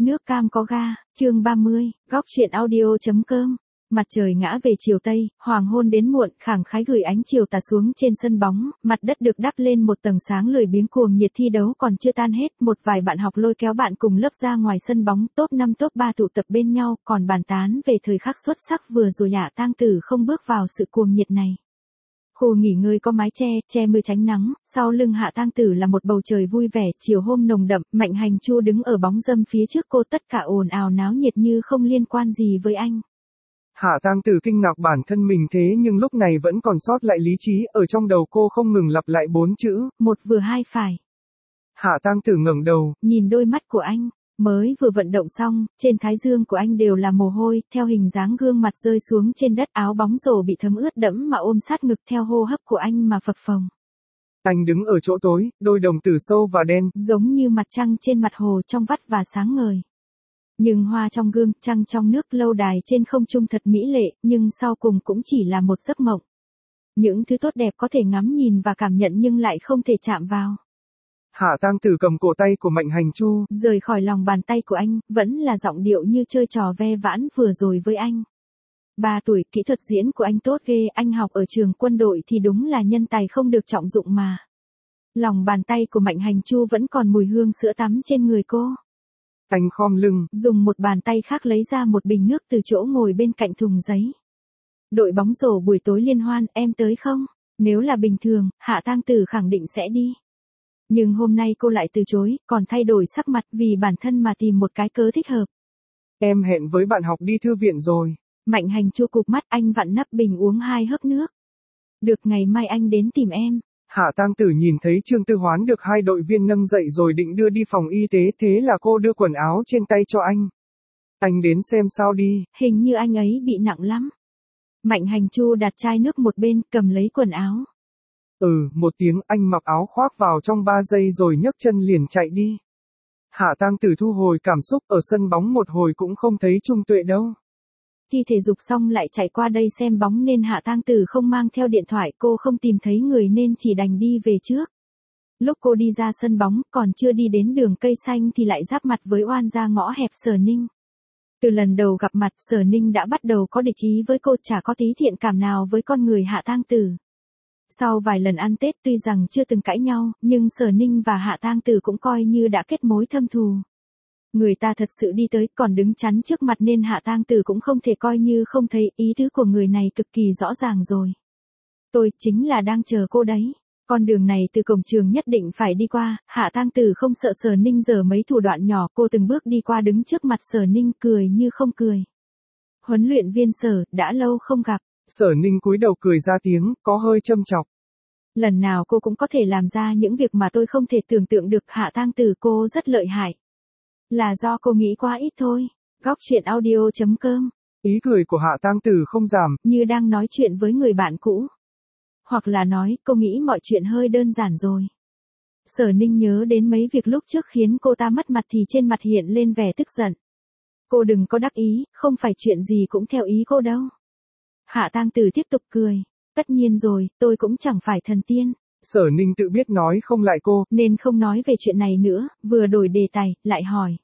Nước cam có ga, chương 30, góc truyện audio.com. Mặt trời ngã về chiều tây, hoàng hôn đến muộn, khẳng khái gửi ánh chiều tà xuống trên sân bóng, mặt đất được đắp lên một tầng sáng lười biếng cuồng nhiệt thi đấu còn chưa tan hết, một vài bạn học lôi kéo bạn cùng lớp ra ngoài sân bóng, top 5 top 3 tụ tập bên nhau, còn bàn tán về thời khắc xuất sắc vừa rồi Hạ Tang Tử không bước vào sự cuồng nhiệt này. Khu nghỉ ngơi có mái che mưa tránh nắng, sau lưng Hạ Tang Tử là một bầu trời vui vẻ, chiều hôm nồng đậm, Mạnh Hành Chu đứng ở bóng râm phía trước cô, tất cả ồn ào náo nhiệt như không liên quan gì với anh. Hạ Tang Tử kinh ngạc bản thân mình thế nhưng lúc này vẫn còn sót lại lý trí, ở trong đầu cô không ngừng lặp lại 4 chữ, một vừa hai phải. Hạ Tang Tử ngẩng đầu, nhìn đôi mắt của anh, mới vừa vận động xong, trên thái dương của anh đều là mồ hôi, theo hình dáng gương mặt rơi xuống trên đất, áo bóng rổ bị thấm ướt đẫm mà ôm sát ngực theo hô hấp của anh mà phập phồng. Anh đứng ở chỗ tối, đôi đồng tử sâu và đen, giống như mặt trăng trên mặt hồ trong vắt và sáng ngời. Nhưng hoa trong gương, trăng trong nước, lâu đài trên không trung thật mỹ lệ, nhưng sau cùng cũng chỉ là một giấc mộng. Những thứ tốt đẹp có thể ngắm nhìn và cảm nhận nhưng lại không thể chạm vào. Hạ Tang Tử cầm cổ tay của Mạnh Hành Chu, rời khỏi lòng bàn tay của anh, vẫn là giọng điệu như chơi trò ve vãn vừa rồi với anh. 3 tuổi, kỹ thuật diễn của anh tốt ghê, anh học ở trường quân đội thì đúng là nhân tài không được trọng dụng mà. Lòng bàn tay của Mạnh Hành Chu vẫn còn mùi hương sữa tắm trên người cô. Anh khom lưng, dùng một bàn tay khác lấy ra một bình nước từ chỗ ngồi bên cạnh thùng giấy. Đội bóng rổ buổi tối liên hoan, em tới không? Nếu là bình thường, Hạ Tang Tử khẳng định sẽ đi. Nhưng hôm nay cô lại từ chối, còn thay đổi sắc mặt vì bản thân mà tìm một cái cớ thích hợp. Em hẹn với bạn học đi thư viện rồi. Mạnh Hành Chu cụp mắt, anh vặn nắp bình uống 2 hớp nước. Được, ngày mai anh đến tìm em. Hạ Tang Tử nhìn thấy Trương Tư Hoán được 2 đội viên nâng dậy rồi định đưa đi phòng y tế, thế là cô đưa quần áo trên tay cho anh. Anh đến xem sao đi. Hình như anh ấy bị nặng lắm. Mạnh Hành Chu đặt chai nước một bên, cầm lấy quần áo. Một tiếng, anh mặc áo khoác vào trong 3 giây rồi nhấc chân liền chạy đi. Hạ Tang Tử thu hồi cảm xúc, ở sân bóng một hồi cũng không thấy Trung Tuệ đâu. Thi thể dục xong lại chạy qua đây xem bóng nên Hạ Tang Tử không mang theo điện thoại, cô không tìm thấy người nên chỉ đành đi về trước. Lúc cô đi ra sân bóng, còn chưa đi đến đường cây xanh thì lại giáp mặt với oan gia ngõ hẹp Sở Ninh. Từ lần đầu gặp mặt, Sở Ninh đã bắt đầu có địch ý với cô, chả có tí thiện cảm nào với con người Hạ Tang Tử. Sau vài lần ăn Tết tuy rằng chưa từng cãi nhau, nhưng Sở Ninh và Hạ Tang Tử cũng coi như đã kết mối thâm thù. Người ta thật sự đi tới còn đứng chắn trước mặt nên Hạ Tang Tử cũng không thể coi như không thấy, ý tứ của người này cực kỳ rõ ràng rồi. Tôi chính là đang chờ cô đấy. Con đường này từ cổng trường nhất định phải đi qua, Hạ Tang Tử không sợ Sở Ninh giở mấy thủ đoạn nhỏ, cô từng bước đi qua đứng trước mặt Sở Ninh cười như không cười. Huấn luyện viên Sở, đã lâu không gặp. Sở Ninh cúi đầu cười ra tiếng, có hơi châm chọc. Lần nào cô cũng có thể làm ra những việc mà tôi không thể tưởng tượng được, Hạ Tang Tử cô rất lợi hại. Là do cô nghĩ quá ít thôi. Góc truyện audio.com. Ý cười của Hạ Tang Tử không giảm, như đang nói chuyện với người bạn cũ. Hoặc là nói, cô nghĩ mọi chuyện hơi đơn giản rồi. Sở Ninh nhớ đến mấy việc lúc trước khiến cô ta mất mặt thì trên mặt hiện lên vẻ tức giận. Cô đừng có đắc ý, không phải chuyện gì cũng theo ý cô đâu. Hạ Tang Tử tiếp tục cười. Tất nhiên rồi, tôi cũng chẳng phải thần tiên. Sở Ninh tự biết nói không lại cô, nên không nói về chuyện này nữa, vừa đổi đề tài, lại hỏi.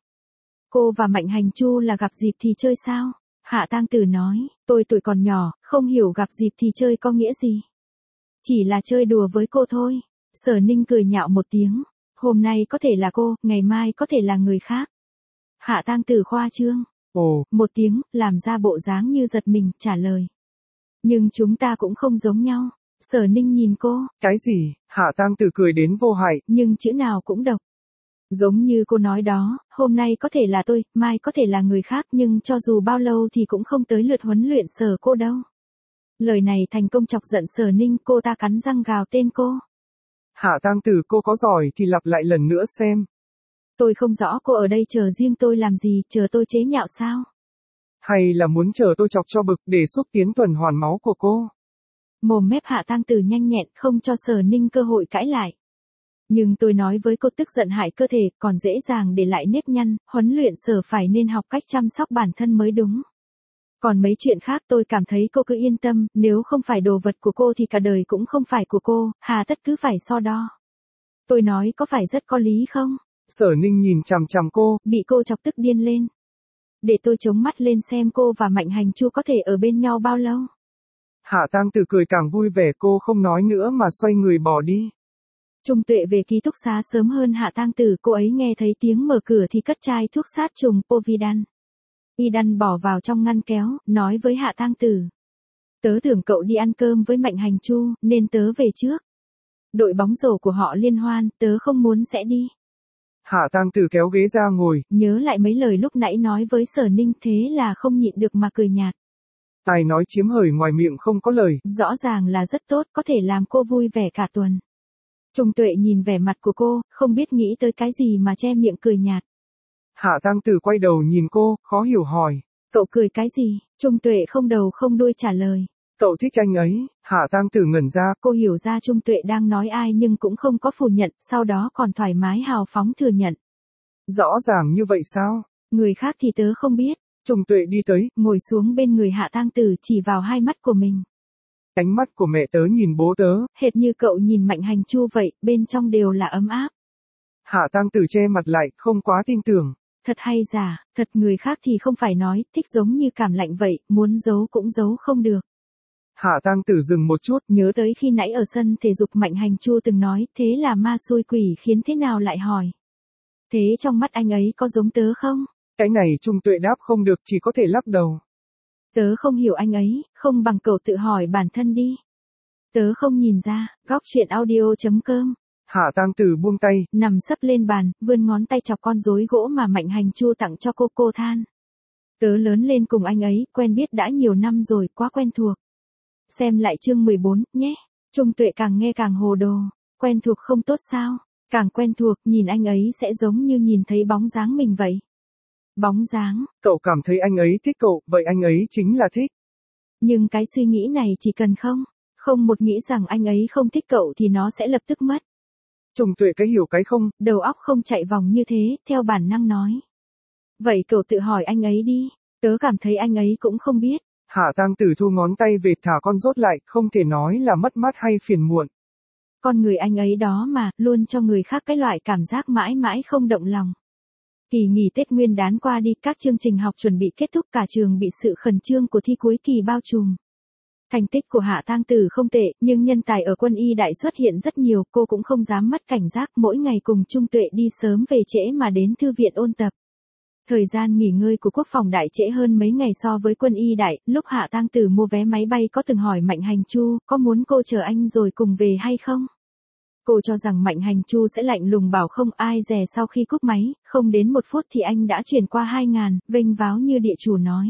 Cô và Mạnh Hành Chu là gặp dịp thì chơi sao? Hạ Tang Tử nói, tôi tuổi còn nhỏ, không hiểu gặp dịp thì chơi có nghĩa gì. Chỉ là chơi đùa với cô thôi. Sở Ninh cười nhạo một tiếng. Hôm nay có thể là cô, ngày mai có thể là người khác. Hạ Tang Tử khoa trương. Một tiếng, làm ra bộ dáng như giật mình, trả lời. Nhưng chúng ta cũng không giống nhau. Sở Ninh nhìn cô. Cái gì? Hạ Tang Tử cười đến vô hại. Nhưng chữ nào cũng độc. Giống như cô nói đó, hôm nay có thể là tôi, mai có thể là người khác, nhưng cho dù bao lâu thì cũng không tới lượt huấn luyện Sở cô đâu. Lời này thành công chọc giận Sở Ninh, cô ta cắn răng gào tên cô. Hạ Tang Tử, cô có giỏi thì lặp lại lần nữa xem. Tôi không rõ cô ở đây chờ riêng tôi làm gì, chờ tôi chế nhạo sao? Hay là muốn chờ tôi chọc cho bực để xúc tiến tuần hoàn máu của cô? Mồm mép Hạ Tang Tử nhanh nhẹn, không cho Sở Ninh cơ hội cãi lại. Nhưng tôi nói với cô, tức giận hại cơ thể, còn dễ dàng để lại nếp nhăn, huấn luyện Sở phải nên học cách chăm sóc bản thân mới đúng. Còn mấy chuyện khác tôi cảm thấy cô cứ yên tâm, nếu không phải đồ vật của cô thì cả đời cũng không phải của cô, hà tất cứ phải so đo. Tôi nói có phải rất có lý không? Sở Ninh nhìn chằm chằm cô, bị cô chọc tức điên lên. Để tôi chống mắt lên xem cô và Mạnh Hành Chu có thể ở bên nhau bao lâu. Hạ Tang Tử cười càng vui vẻ, cô không nói nữa mà xoay người bỏ đi. Trung Tuệ về ký túc xá sớm hơn Hạ Tang Tử, cô ấy nghe thấy tiếng mở cửa thì cất chai thuốc sát trùng Povidone. Y đăn bỏ vào trong ngăn kéo, nói với Hạ Tang Tử. Tớ tưởng cậu đi ăn cơm với Mạnh Hành Chu, nên tớ về trước. Đội bóng rổ của họ liên hoan, tớ không muốn sẽ đi. Hạ Tang Tử kéo ghế ra ngồi. Nhớ lại mấy lời lúc nãy nói với Sở Ninh, thế là không nhịn được mà cười nhạt. Tài nói chiếm hời ngoài miệng không có lời. Rõ ràng là rất tốt, có thể làm cô vui vẻ cả tuần. Trung Tuệ nhìn vẻ mặt của cô, không biết nghĩ tới cái gì mà che miệng cười nhạt. Hạ Tang Tử quay đầu nhìn cô, khó hiểu hỏi. Cậu cười cái gì? Trung Tuệ không đầu không đuôi trả lời. Cậu thích anh ấy. Hạ Tang Tử ngẩn ra. Cô hiểu ra Trung Tuệ đang nói ai nhưng cũng không có phủ nhận, sau đó còn thoải mái hào phóng thừa nhận. Rõ ràng như vậy sao? Người khác thì tớ không biết. Trung Tuệ đi tới, ngồi xuống bên người Hạ Tang Tử, chỉ vào hai mắt của mình. Ánh mắt của mẹ tớ nhìn bố tớ, hệt như cậu nhìn Mạnh Hành Chu vậy, bên trong đều là ấm áp. Hạ Tang Tử che mặt lại, không quá tin tưởng. Thật hay giả, thật người khác thì không phải nói, thích giống như cảm lạnh vậy, muốn giấu cũng giấu không được. Hạ Tang Tử dừng một chút, nhớ tới khi nãy ở sân thể dục Mạnh Hành Chu từng nói, thế là ma xui quỷ khiến thế nào lại hỏi. Thế trong mắt anh ấy có giống tớ không? Cái này Trung Tuệ đáp không được, chỉ có thể lắc đầu. Tớ không hiểu anh ấy, không bằng cậu tự hỏi bản thân đi. Tớ không nhìn ra. Góc truyện audio.com. Hạ Tang Tử buông tay, nằm sấp lên bàn, vươn ngón tay chọc con rối gỗ mà Mạnh Hành Chu tặng cho cô than. Tớ lớn lên cùng anh ấy, quen biết đã nhiều năm rồi, quá quen thuộc. Xem lại chương 14, nhé. Trung Tuệ càng nghe càng hồ đồ. Quen thuộc không tốt sao? Càng quen thuộc, nhìn anh ấy sẽ giống như nhìn thấy bóng dáng mình vậy. Bóng dáng. Cậu cảm thấy anh ấy thích cậu, vậy anh ấy chính là thích. Nhưng cái suy nghĩ này chỉ cần không một nghĩ rằng anh ấy không thích cậu thì nó sẽ lập tức mất. Trung Tuệ cái hiểu cái không. Đầu óc không chạy vòng như thế, theo bản năng nói. Vậy cậu tự hỏi anh ấy đi. Tớ cảm thấy anh ấy cũng không biết. Hạ Tang Tử thu ngón tay về thả con rốt lại, không thể nói là mất mát hay phiền muộn. Con người anh ấy đó mà, luôn cho người khác cái loại cảm giác mãi mãi không động lòng. Kỳ nghỉ Tết Nguyên đán qua đi, các chương trình học chuẩn bị kết thúc, cả trường bị sự khẩn trương của thi cuối kỳ bao trùm. Thành tích của Hạ Tang Tử không tệ, nhưng nhân tài ở quân y đại xuất hiện rất nhiều, cô cũng không dám mất cảnh giác, mỗi ngày cùng Trung Tuệ đi sớm về trễ mà đến thư viện ôn tập. Thời gian nghỉ ngơi của quốc phòng đại trễ hơn mấy ngày so với quân y đại, lúc Hạ Tang Tử mua vé máy bay có từng hỏi Mạnh Hành Chu, có muốn cô chờ anh rồi cùng về hay không? Cô cho rằng Mạnh Hành Chu sẽ lạnh lùng bảo không, ai dè sau khi cúp máy, không đến 1 phút thì anh đã chuyển qua 2.000, vênh váo như địa chủ nói.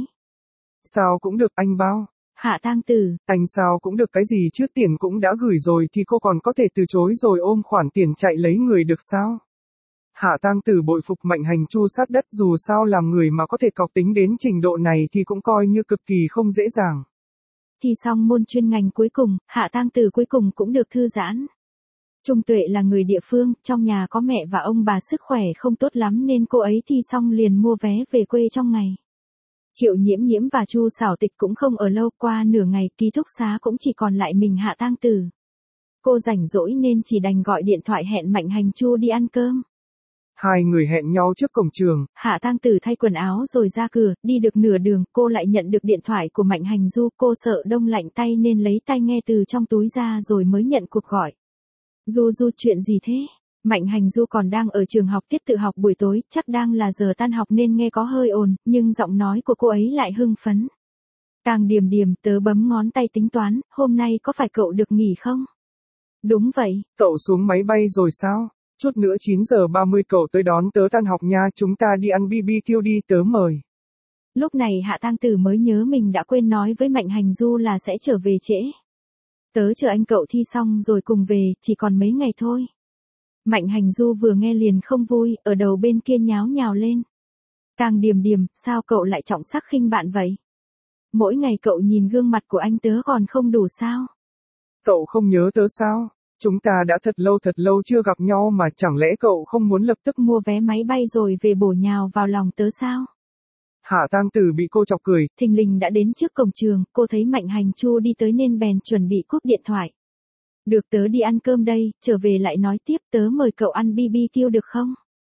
Sao cũng được anh bao. Hạ Tang Tử. Anh sao cũng được, cái gì trước tiền cũng đã gửi rồi thì cô còn có thể từ chối rồi ôm khoản tiền chạy lấy người được sao? Hạ Tang Tử bội phục Mạnh Hành Chu sát đất, dù sao làm người mà có thể cọc tính đến trình độ này thì cũng coi như cực kỳ không dễ dàng. Thi xong môn chuyên ngành cuối cùng, Hạ Tang Tử cuối cùng cũng được thư giãn. Trung Tuệ là người địa phương, trong nhà có mẹ và ông bà sức khỏe không tốt lắm nên cô ấy thi xong liền mua vé về quê trong ngày. Triệu Nhiễm Nhiễm và Chu Xảo Tịch cũng không ở lâu, qua nửa ngày ký túc xá cũng chỉ còn lại mình Hạ Tang Tử. Cô rảnh rỗi nên chỉ đành gọi điện thoại hẹn Mạnh Hành Chu đi ăn cơm. Hai người hẹn nhau trước cổng trường. Hạ Tang Tử thay quần áo rồi ra cửa, đi được nửa đường, cô lại nhận được điện thoại của Mạnh Hành Du, cô sợ đông lạnh tay nên lấy tai nghe từ trong túi ra rồi mới nhận cuộc gọi. Du, chuyện gì thế? Mạnh Hành Du còn đang ở trường học tiết tự học buổi tối, chắc đang là giờ tan học nên nghe có hơi ồn, nhưng giọng nói của cô ấy lại hưng phấn. Càng Điềm, tớ bấm ngón tay tính toán, hôm nay có phải cậu được nghỉ không? Đúng vậy. Cậu xuống máy bay rồi sao? Chút nữa 9 giờ 30 cậu tới đón tớ tan học nha, chúng ta đi ăn BBQ đi, tớ mời. Lúc này Hạ Tang Tử mới nhớ mình đã quên nói với Mạnh Hành Du là sẽ trở về trễ. Tớ chờ anh cậu thi xong rồi cùng về, chỉ còn mấy ngày thôi. Mạnh Hành Du vừa nghe liền không vui, ở đầu bên kia nháo nhào lên. Càng Điềm, sao cậu lại trọng sắc khinh bạn vậy? Mỗi ngày cậu nhìn gương mặt của anh tớ còn không đủ sao? Cậu không nhớ tớ sao? Chúng ta đã thật lâu chưa gặp nhau mà, chẳng lẽ cậu không muốn lập tức mua vé máy bay rồi về bổ nhào vào lòng tớ sao? Hạ Tang Tử bị cô chọc cười. Thình lình đã đến trước cổng trường, cô thấy Mạnh Hành Chu đi tới nên bèn chuẩn bị cúp điện thoại. Được, tớ đi ăn cơm đây, trở về lại nói tiếp, tớ mời cậu ăn BBQ được không?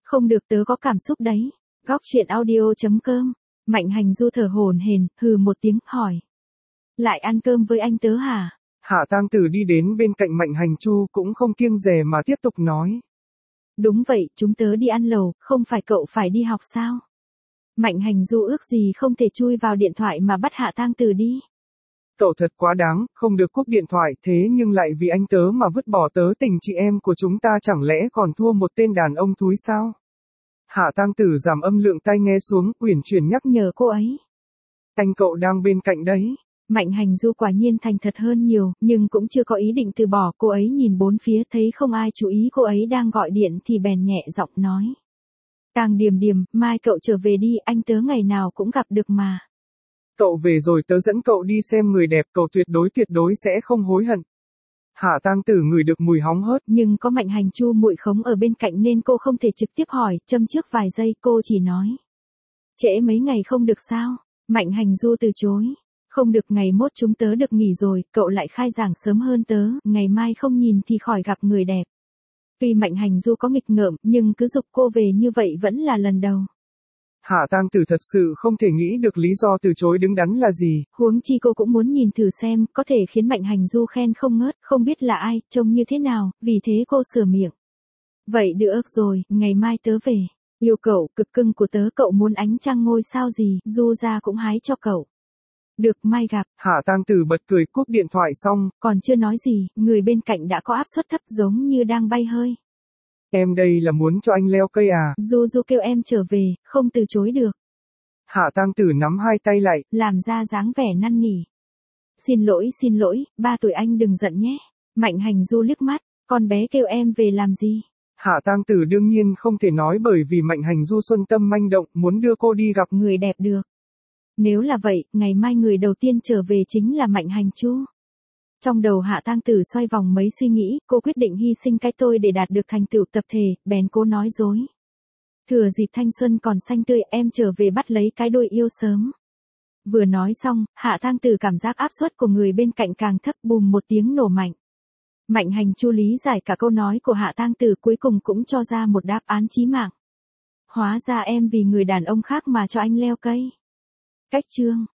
Không được, tớ có cảm xúc đấy. Góc truyện audio.com. Mạnh Hành Du thở hổn hển, hừ một tiếng, hỏi. Lại ăn cơm với anh tớ hả? Hạ Tang Tử đi đến bên cạnh Mạnh Hành Chu cũng không kiêng dè mà tiếp tục nói. Đúng vậy, chúng tớ đi ăn lẩu, không phải cậu phải đi học sao? Mạnh Hành Du ước gì không thể chui vào điện thoại mà bắt Hạ Tang Tử đi. Cậu thật quá đáng, không được cúp điện thoại thế nhưng lại vì anh tớ mà vứt bỏ tớ tình chị em của chúng ta, chẳng lẽ còn thua một tên đàn ông thúi sao? Hạ Tang Tử giảm âm lượng tai nghe xuống, uyển chuyển nhắc nhở cô ấy. Anh cậu đang bên cạnh đấy. Mạnh Hành Du quả nhiên thành thật hơn nhiều, nhưng cũng chưa có ý định từ bỏ. Cô ấy nhìn bốn phía thấy không ai chú ý cô ấy đang gọi điện thì bèn nhẹ giọng nói. Tang Điềm Điềm, mai cậu trở về đi, anh tớ ngày nào cũng gặp được mà. Cậu về rồi tớ dẫn cậu đi xem người đẹp, cậu tuyệt đối sẽ không hối hận. Hạ Tang Tử ngửi được mùi hóng hớt. Nhưng có Mạnh Hành Chu muội khống ở bên cạnh nên cô không thể trực tiếp hỏi, châm trước vài giây cô chỉ nói. Trễ mấy ngày không được sao? Mạnh Hành Du từ chối. Không được, ngày mốt chúng tớ được nghỉ rồi, cậu lại khai giảng sớm hơn tớ, ngày mai không nhìn thì khỏi gặp người đẹp. Tuy Mạnh Hành Du có nghịch ngợm, nhưng cứ giục cô về như vậy vẫn là lần đầu. Hạ Tang Tử thật sự không thể nghĩ được lý do từ chối đứng đắn là gì. Huống chi cô cũng muốn nhìn thử xem, có thể khiến Mạnh Hành Du khen không ngớt, không biết là ai, trông như thế nào, vì thế cô sửa miệng. Vậy được rồi, ngày mai tớ về. Yêu cậu, cực cưng của tớ, cậu muốn ánh trăng ngôi sao gì, Du ra cũng hái cho cậu. Được, mai gặp. Hạ Tang Tử bật cười, cúp điện thoại xong. Còn chưa nói gì, người bên cạnh đã có áp suất thấp giống như đang bay hơi. Em đây là muốn cho anh leo cây à? Du kêu em trở về, không từ chối được. Hạ Tang Tử nắm hai tay lại, làm ra dáng vẻ năn nỉ. Xin lỗi, 3 tuổi anh đừng giận nhé. Mạnh Hành Du liếc mắt, con bé kêu em về làm gì? Hạ Tang Tử đương nhiên không thể nói bởi vì Mạnh Hành Du xuân tâm manh động, muốn đưa cô đi gặp người đẹp được. Nếu là vậy, ngày mai người đầu tiên trở về chính là Mạnh Hành Chu. Trong đầu Hạ Tang Tử xoay vòng mấy suy nghĩ, cô quyết định hy sinh cái tôi để đạt được thành tựu tập thể, bèn cố nói dối. Thừa dịp thanh xuân còn xanh tươi, em trở về bắt lấy cái đôi yêu sớm. Vừa nói xong, Hạ Tang Tử cảm giác áp suất của người bên cạnh càng thấp, bùm một tiếng nổ mạnh. Mạnh Hành Chu lý giải cả câu nói của Hạ Tang Tử, cuối cùng cũng cho ra một đáp án chí mạng. Hóa ra em vì người đàn ông khác mà cho anh leo cây. Cách chương